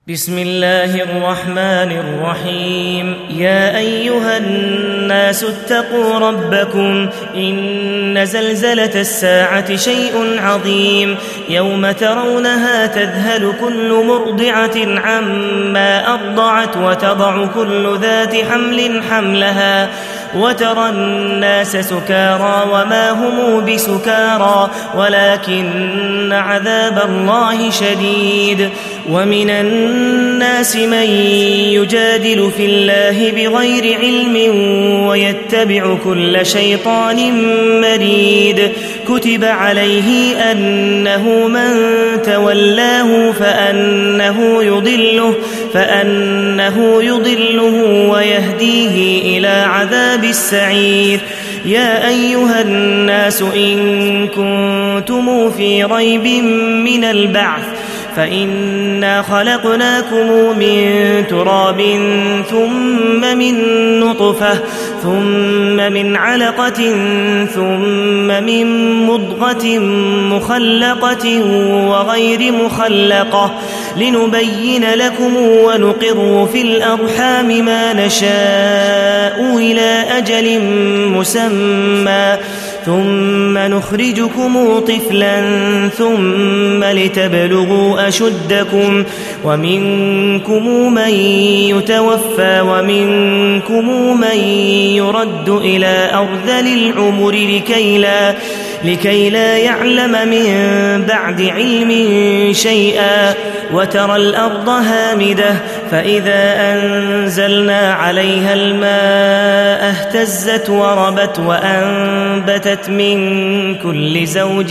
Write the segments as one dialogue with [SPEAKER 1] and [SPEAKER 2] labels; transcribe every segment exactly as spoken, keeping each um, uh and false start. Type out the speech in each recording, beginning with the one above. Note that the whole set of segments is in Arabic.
[SPEAKER 1] بسم الله الرحمن الرحيم. يا أيها الناس اتقوا ربكم إن زلزلة الساعة شيء عظيم يوم ترونها تذهل كل مرضعة عما أرضعت وتضع كل ذات حمل حملها وترى الناس سكارى وما هم بسكارى ولكن عذاب الله شديد. ومن الناس من يجادل في الله بغير علم ويتبع كل شيطان مريد. كتب عليه أنه من تولاه فأنه يضله فأنه يضله ويهديه إلى عذاب السعير. يا أيها الناس إن كنتم في ريب من البعث فإنا خلقناكم من تراب ثم من نطفة ثم من علقة ثم من مضغة مخلقة وغير مخلقة لنبين لكم ونقر في الأرحام ما نشاء إلى أجل مسمى ثم نخرجكم طفلا ثم لتبلغوا أشدكم ومنكم من يتوفى ومنكم من يرد إلى أرذل العمر لكي لا, لكي لا يعلم من بعد علم شيئا. وترى الأرض هامدة فإذا أنزلنا عليها الماء اهتزت وربت وأنبتت من كل زوج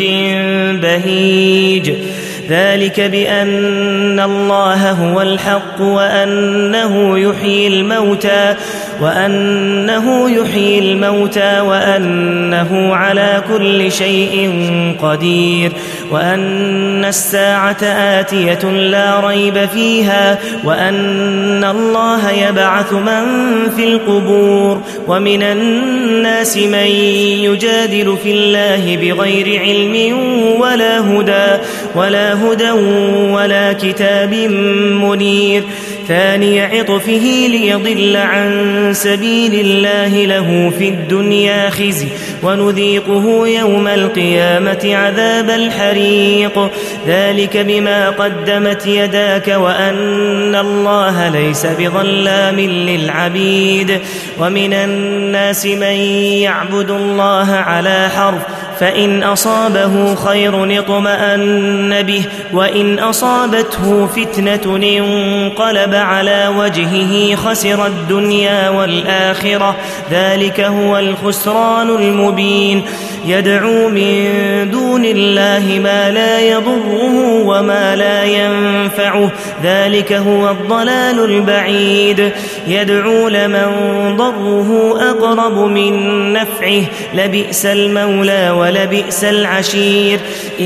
[SPEAKER 1] بهيج. ذلك بأن الله هو الحق وأنه يحيي الموتى وأنه يحيي الموتى وأنه على كل شيء قدير وأن الساعة آتية لا ريب فيها وأن الله يبعث من في القبور. ومن الناس من يجادل في الله بغير علم ولا هدى ولا هدى ولا كتاب منير. ثاني عطفه ليضل عن سبيل الله له في الدنيا خزي ونذيقه يوم القيامة عذاب الحريق. ذلك بما قدمت يداك وأن الله ليس بظلام للعبيد. ومن الناس من يعبد الله على حرف فإن أصابه خير اطمأن به وإن أصابته فتنة انقلب على وجهه خسر الدنيا والآخرة ذلك هو الخسران المبين. يدعو من دون الله ما لا يضره وما لا ينفعه ذلك هو الضلال البعيد. يدعو لمن ضره أقرب من نفعه لبئس المولى ولبئس العشير.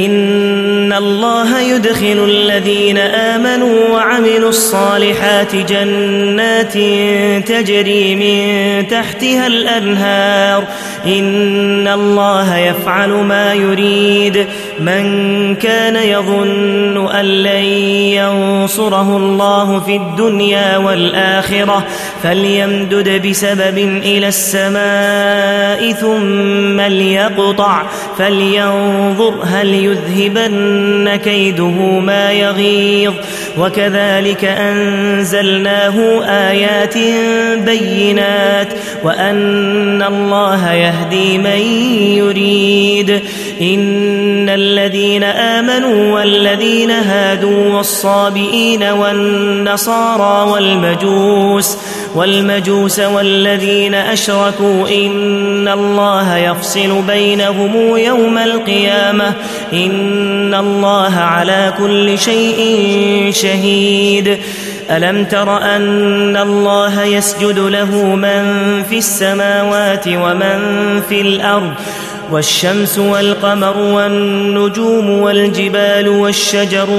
[SPEAKER 1] إن الله يدخل الذين آمنوا وعملوا الصالحات جنات تجري من تحتها الأنهار إن الله يفعل ما يريد. من كان يظن أن لن ينصره الله في الدنيا والآخرة فليمدد بسبب إلى السماء ثم ليقطع فلينظر هل يذهبن كيده ما يغيظ. وكذلك أنزلناه آيات بينات وأن الله يهدي من يريد. إن الذين آمنوا والذين هادوا والصابئين والنصارى والمجوس والمجوس والذين أشركوا إن الله يفصل بينهم يوم القيامة إن الله على كل شيء شهيد. ألم تر أن الله يسجد له من في السماوات ومن في الأرض والشمس والقمر والنجوم والجبال والشجر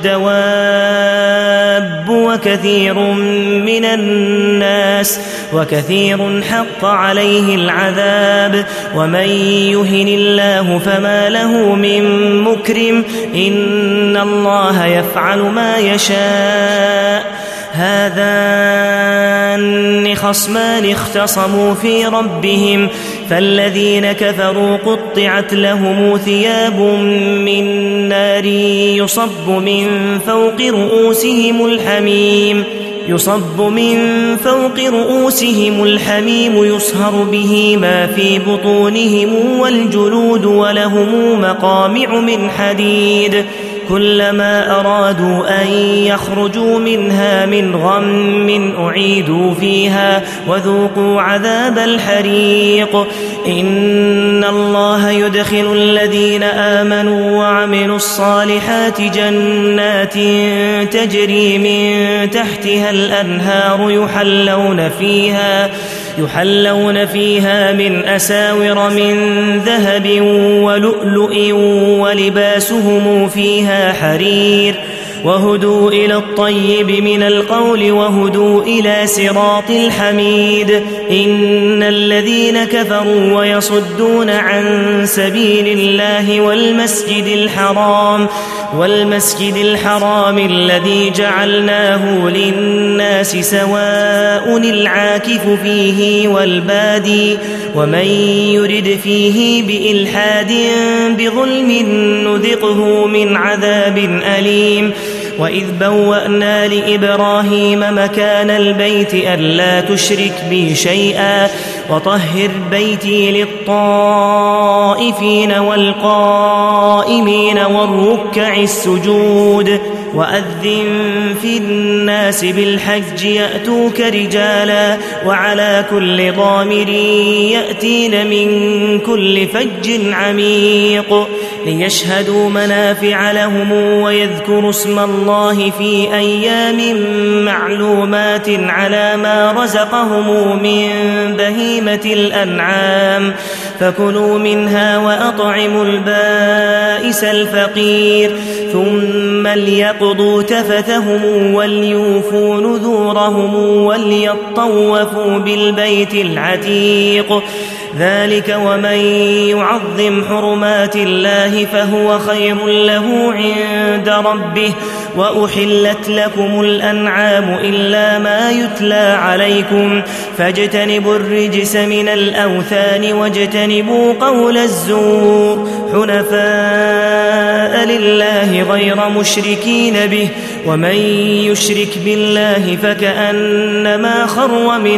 [SPEAKER 1] والدواب وكثير من الناس وكثير حق عليه العذاب. ومن يهن الله فما له من مكرم إن الله يفعل ما يشاء هذان خصمان اختصموا في ربهم فالذين كفروا قطعت لهم ثياب من نار يصب من فوق رؤوسهم الحميم يصب من فوق رؤوسهم الحميم يصهر به ما في بطونهم والجلود ولهم مقامع من حديد كلما أرادوا أن يخرجوا منها من غم أعيدوا فيها وذوقوا عذاب الحريق إن الله يدخل الذين آمنوا وعملوا الصالحات جنات تجري من تحتها الأنهار يحلون فيها يحلون فيها من أساور من ذهب ولؤلؤ ولباسهم فيها حرير وهدوا إلى الطيب من القول وهدوا إلى صراط الحميد إن الذين كفروا ويصدون عن سبيل الله والمسجد الحرام والمسجد الحرام الذي جعلناه للناس سواء العاكف فيه والبادي ومن يرد فيه بإلحاد بظلم نذقه من عذاب أليم وإذ بوأنا لإبراهيم مكان البيت ألا تشرك بي شيئا وطهر بيتي للطائفين والقائمين والركع السجود وأذن في الناس بالحج يأتوك رجالا وعلى كل ضامر يأتين من كل فج عميق ليشهدوا منافع لهم ويذكروا اسم الله في أيام معلومات على ما رزقهم من بهيمة الأنعام فكلوا منها وأطعموا البائس الفقير ثم ليقضوا تفثهم وليوفوا نذورهم وليطوفوا بالبيت العتيق ذلك ومن يعظم حرمات الله فهو خير له عند ربه وأحلت لكم الأنعام إلا ما يتلى عليكم فاجتنبوا الرجس من الأوثان واجتنبوا قول الزور حنفاء لله غير مشركين به ومن يشرك بالله فكأنما خر من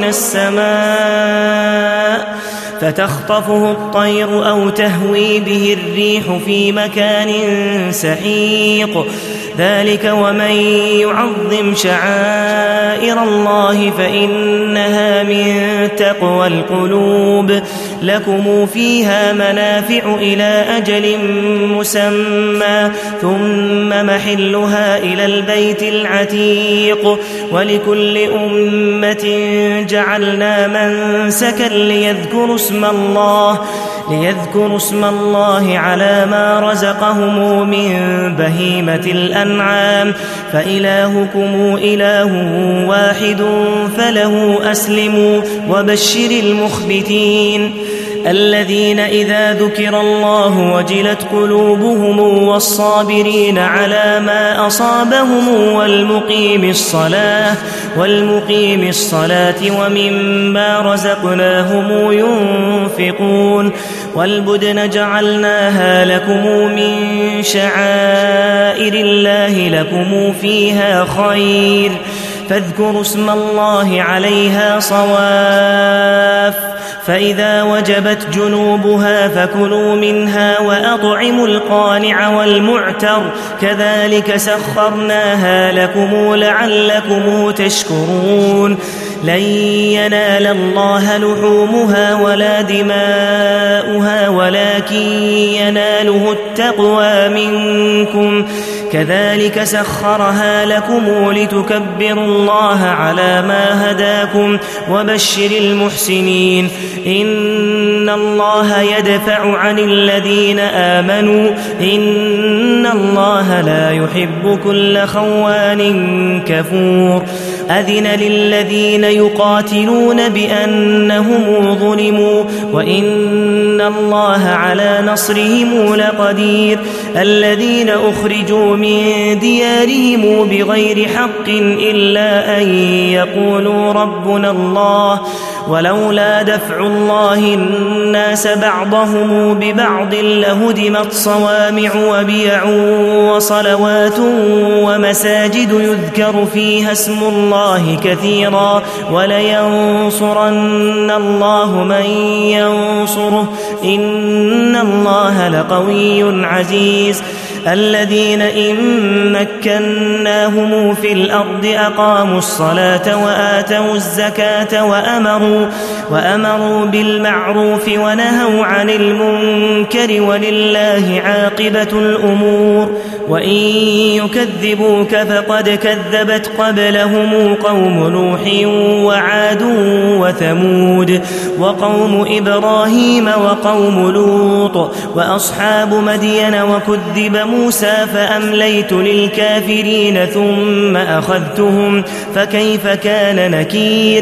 [SPEAKER 1] السماء فتخطفه الطير أو تهوي به الريح في مكان سحيق ذلك ومن يعظم شعائر الله فإنها من تقوى القلوب لكم فيها منافع إلى أجل مسمى ثم محلها إلى البيت العتيق ولكل أمة جعلنا منسكا ليذكروا اسم الله ليذكروا اسم الله على ما رزقهم من بهيمة الأنعام فإلهكم إله واحد فله أسلموا وبشر المخبتين الذين إذا ذكر الله وجلت قلوبهم والصابرين على ما أصابهم والمقيم الصلاة والمقيم الصلاة ومما رزقناهم ينفقون والبدن جعلناها لكم من شعائر الله لكم فيها خير فاذكروا اسم الله عليها صواف فإذا وجبت جنوبها فكلوا منها وأطعموا القانع والمعتر كذلك سخرناها لكم لعلكم تشكرون لن ينال الله لحومها ولا دماؤها ولكن يناله التقوى منكم كذلك سخرها لكم لتكبروا الله على ما هداكم وبشر المحسنين إن الله يدفع عن الذين آمنوا إن الله لا يحب كل خوان كفور أذن للذين يقاتلون بأنهم ظلموا وإن الله على نصرهم لقدير الذين أخرجوا من ديارهم بغير حق إلا أن يقولوا ربنا الله ولولا دفع الله الناس بعضهم ببعض لهدمت صوامع وبيع وصلوات ومساجد يذكر فيها اسم الله كثيرا ولينصرن الله من ينصره إن الله لقوي عزيز الذين إن مكناهم في الأرض أقاموا الصلاة وآتوا الزكاة وأمروا, وأمروا بالمعروف ونهوا عن المنكر ولله عاقبة الأمور وإن يكذبوك فقد كذبت قبلهم قوم نوح وعاد وثمود وقوم إبراهيم وقوم لوط وأصحاب مدين وكذب موسى فأمليت للكافرين ثم أخذتهم فكيف كان نكير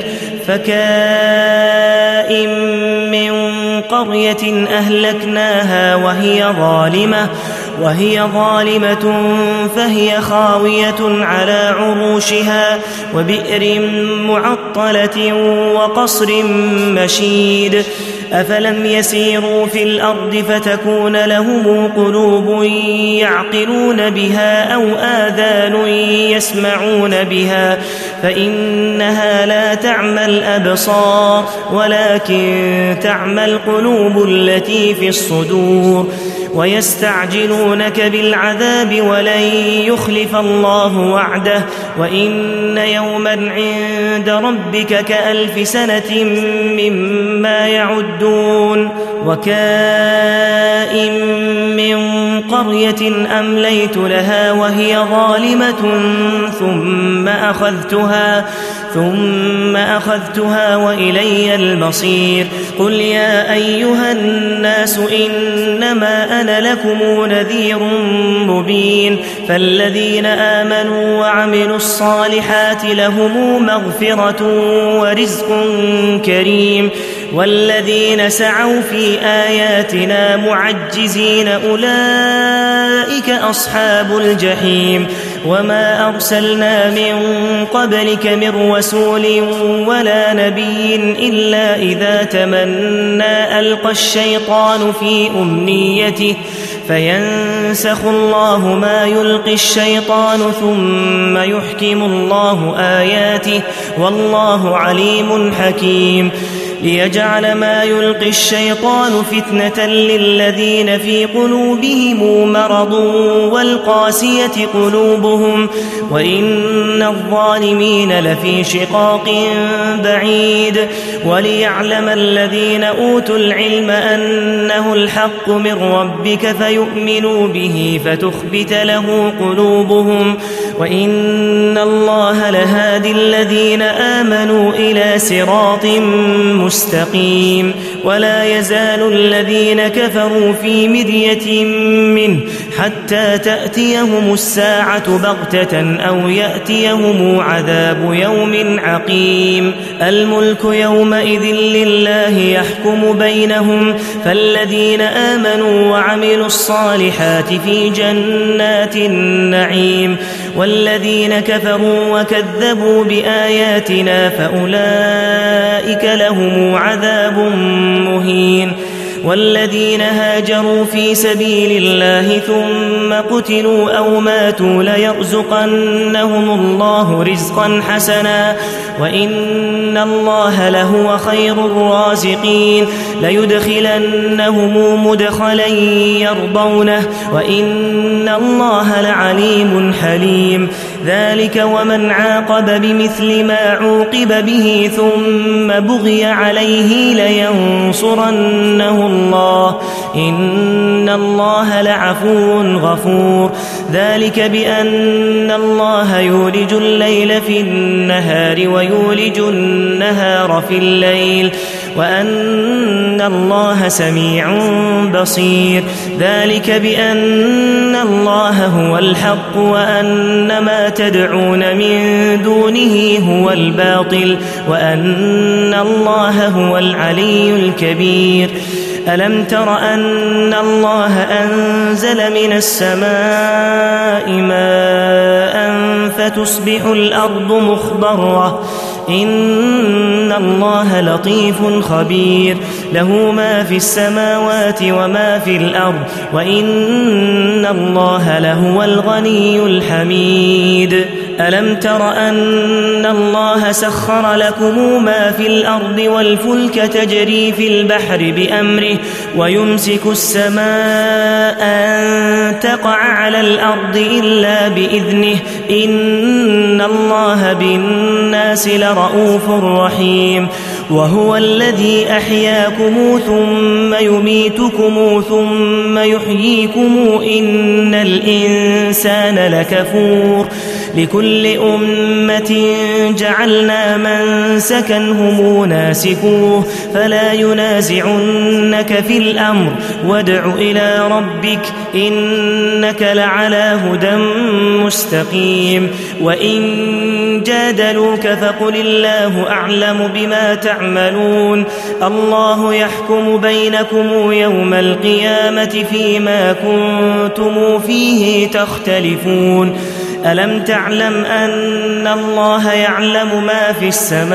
[SPEAKER 1] فكائن من قرية أهلكناها وهي ظالمة وهي ظالمة فهي خاوية على عروشها وبئر معطلة وقصر مشيد أفلم يسيروا في الأرض فتكون لهم قلوب يعقلون بها أو آذان يسمعون بها فإنها لا تعمى الأبصار ولكن تعمى القلوب التي في الصدور ويستعجلونك بالعذاب ولن يخلف الله وعده وإن يوما عند ربك كألف سنة مما يعدون وكائن من قرية أمليت لها وهي ظالمة ثم أخذتها ثم أخذتها وإلي المصير قل يا أيها الناس إنما أنا لكم نذير مبين فالذين آمنوا وعملوا الصالحات لهم مغفرة ورزق كريم والذين سعوا في آياتنا معجزين أولئك أصحاب الجحيم وما أرسلنا من قبلك من رسول ولا نبي إلا إذا تمنى ألقى الشيطان في أمنيته فينسخ الله ما يلقي الشيطان ثم يحكم الله آياته والله عليم حكيم ليجعل ما يلقي الشيطان فتنة للذين في قلوبهم مرض والقاسية قلوبهم وإن الظالمين لفي شقاق بعيد وليعلم الذين أوتوا العلم أنه الحق من ربك فيؤمنوا به فتخبت له قلوبهم وإن الله لهادي الذين آمنوا إلى صراط مستقيم ولا يزال الذين كفروا في مرية منه حتى تأتيهم الساعة بغتة أو يأتيهم عذاب يوم عقيم الملك يومئذ لله يحكم بينهم فالذين آمنوا وعملوا الصالحات في جنات النعيم والذين كفروا وكذبوا بآياتنا فأولئك لهم عذاب مهين والذين هاجروا في سبيل الله ثم قتلوا أو ماتوا ليرزقنهم الله رزقا حسنا وإن الله لهو خير الرازقين ليدخلنهم مدخلا يرضونه وإن الله لعليم حليم ذلك ومن عاقب بمثل ما عوقب به ثم بغي عليه لينصرنه الله إن الله لعفو غفور ذلك بأن الله يولج الليل في النهار ويولج النهار في الليل وأن الله سميع بصير. ذلك بأن الله هو الحق وأن ما تدعون من دونه هو الباطل وأن الله هو العلي الكبير. ألم تر أن الله أنزل من السماء ماء فتصبح الأرض مخضرة إن الله لطيف خبير له ما في السماوات وما في الأرض وإن الله لهو الغني الحميد. ألم تر أن الله سخر لكم ما في الأرض والفلك تجري في البحر بأمره ويمسك السماء أن تقع على الأرض إلا بإذنه إن الله بالناس لرؤوف رحيم. وهو الذي أحياكم ثم يميتكم ثم يحييكم إن الإنسان لكفور. لكل أمة جعلنا منسكا هم ناسكوه فلا ينازعنك في الأمر وادع إلى ربك إنك لعلى هدى مستقيم. وإن جادلوك فقل الله أعلم بما تعملون الله يحكم بينكم يوم القيامة فيما كنتم فيه تختلفون. ألم تعلم أن الله يعلم ما في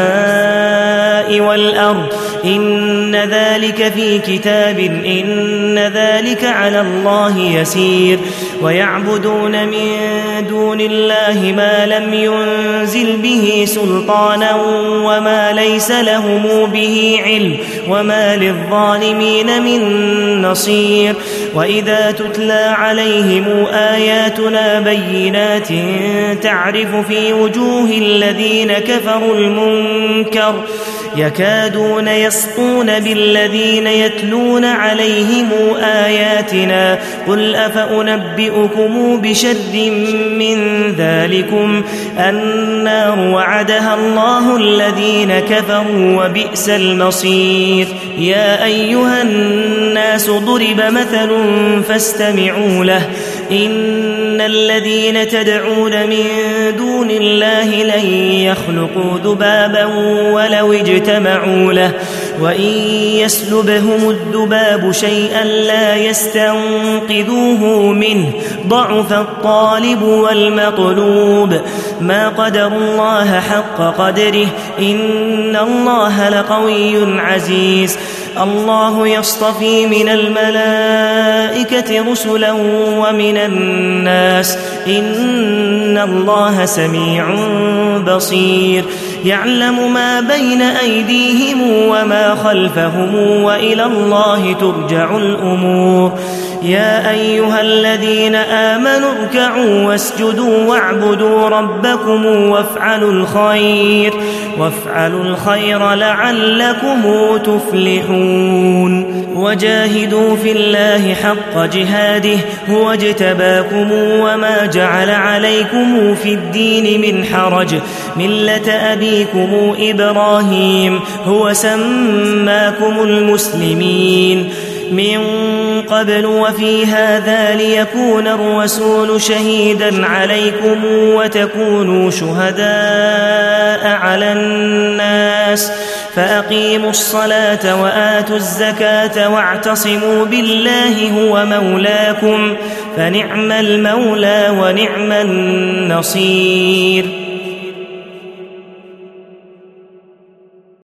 [SPEAKER 1] السماء والأرض إن ذلك في كتاب إن ذلك على الله يسير. ويعبدون من دون الله ما لم ينزل به سلطانا وما ليس لهم به علم وما للظالمين من نصير. وإذا تتلى عليهم آياتنا بينات تعرف في وجوه الذين كفروا المنكر يكادون يسطون بالذين يتلون عليهم آياتنا قل أفأنبئكم بشر من ذلكم النار وعدها الله الذين كفروا وبئس المصير. يا أيها الناس ضرب مثل فاستمعوا له إن الذين تدعون من دون الله لن يخلقوا ذبابا ولو اجتمعوا له وإن يسلبهم الذباب شيئا لا يستنقذوه منه ضعف الطالب والمطلوب. ما قدروا الله حق قدره إن الله لقوي عزيز. الله يصطفي من الملائكة رسلا ومن الناس إن الله سميع بصير. يعلم ما بين أيديهم وما خلفهم وإلى الله ترجع الأمور. يا أيها الذين آمنوا اركعوا واسجدوا واعبدوا ربكم وافعلوا الخير وافعلوا الخير لعلكم تفلحون. وجاهدوا في الله حق جهاده هو اجتباكم وما جعل عليكم في الدين من حرج ملة أبيكم إبراهيم هو سماكم المسلمين من قبل وفي هذا ليكون الرسول شهيدا عليكم وتكونوا شهداء على الناس فأقيموا الصلاة وآتوا الزكاة واعتصموا بالله هو مولاكم فنعم المولى ونعم النصير.